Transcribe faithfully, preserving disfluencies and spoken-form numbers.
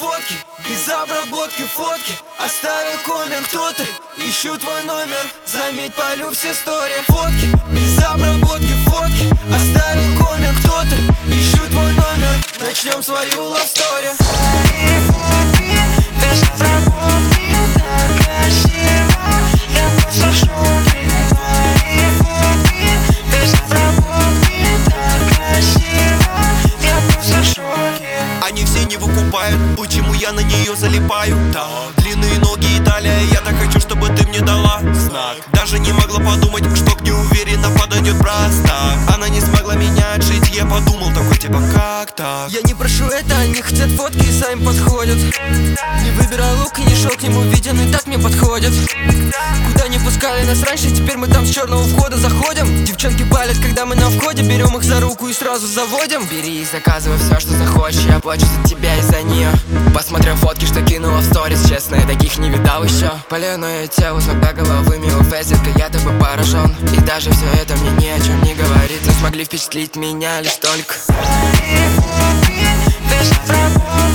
фотки, без обработки фотки. Оставил коммент, кто ты, ищу твой номер. Заметь, полю все стори. Фотки, без обработки фотки. Оставил коммент, кто ты, ищу твой номер. Начнем свою лавстори. Без обработки, так красиво. Я просто в шоке. Твои фотки, без обработки, так красиво. Я просто в шоке. Они все не выкупают, почему я на нее залипаю. Да, длинные ноги и талия, я так хочу, чтобы ты мне дала знак. Даже не могла подумать, что к ней уверенно подойдет просто. Она не смогла меня отшить, я подумал такой типа как так. Я не прошу это, они хотят фотки и сами подходят. Не выбирай лук и не шел к нему виден, и так мне подходит. Куда не пускали нас раньше, теперь мы там с черного входа заходим. Девчонки палят, когда мы на входе, берем их за руку и сразу заводим. Бери и заказывай все, что захочешь, я плачу за тебя и за нее. Посмотрим фотки, что кинула в сторис, честно, я таких не видал еще. Паляное тело с ног до головы, милый фейсик, я тобой поражен. И даже все это мне ни о чем не говорит, но смогли впечатлить меня лишь только Твои фотки, без обработки.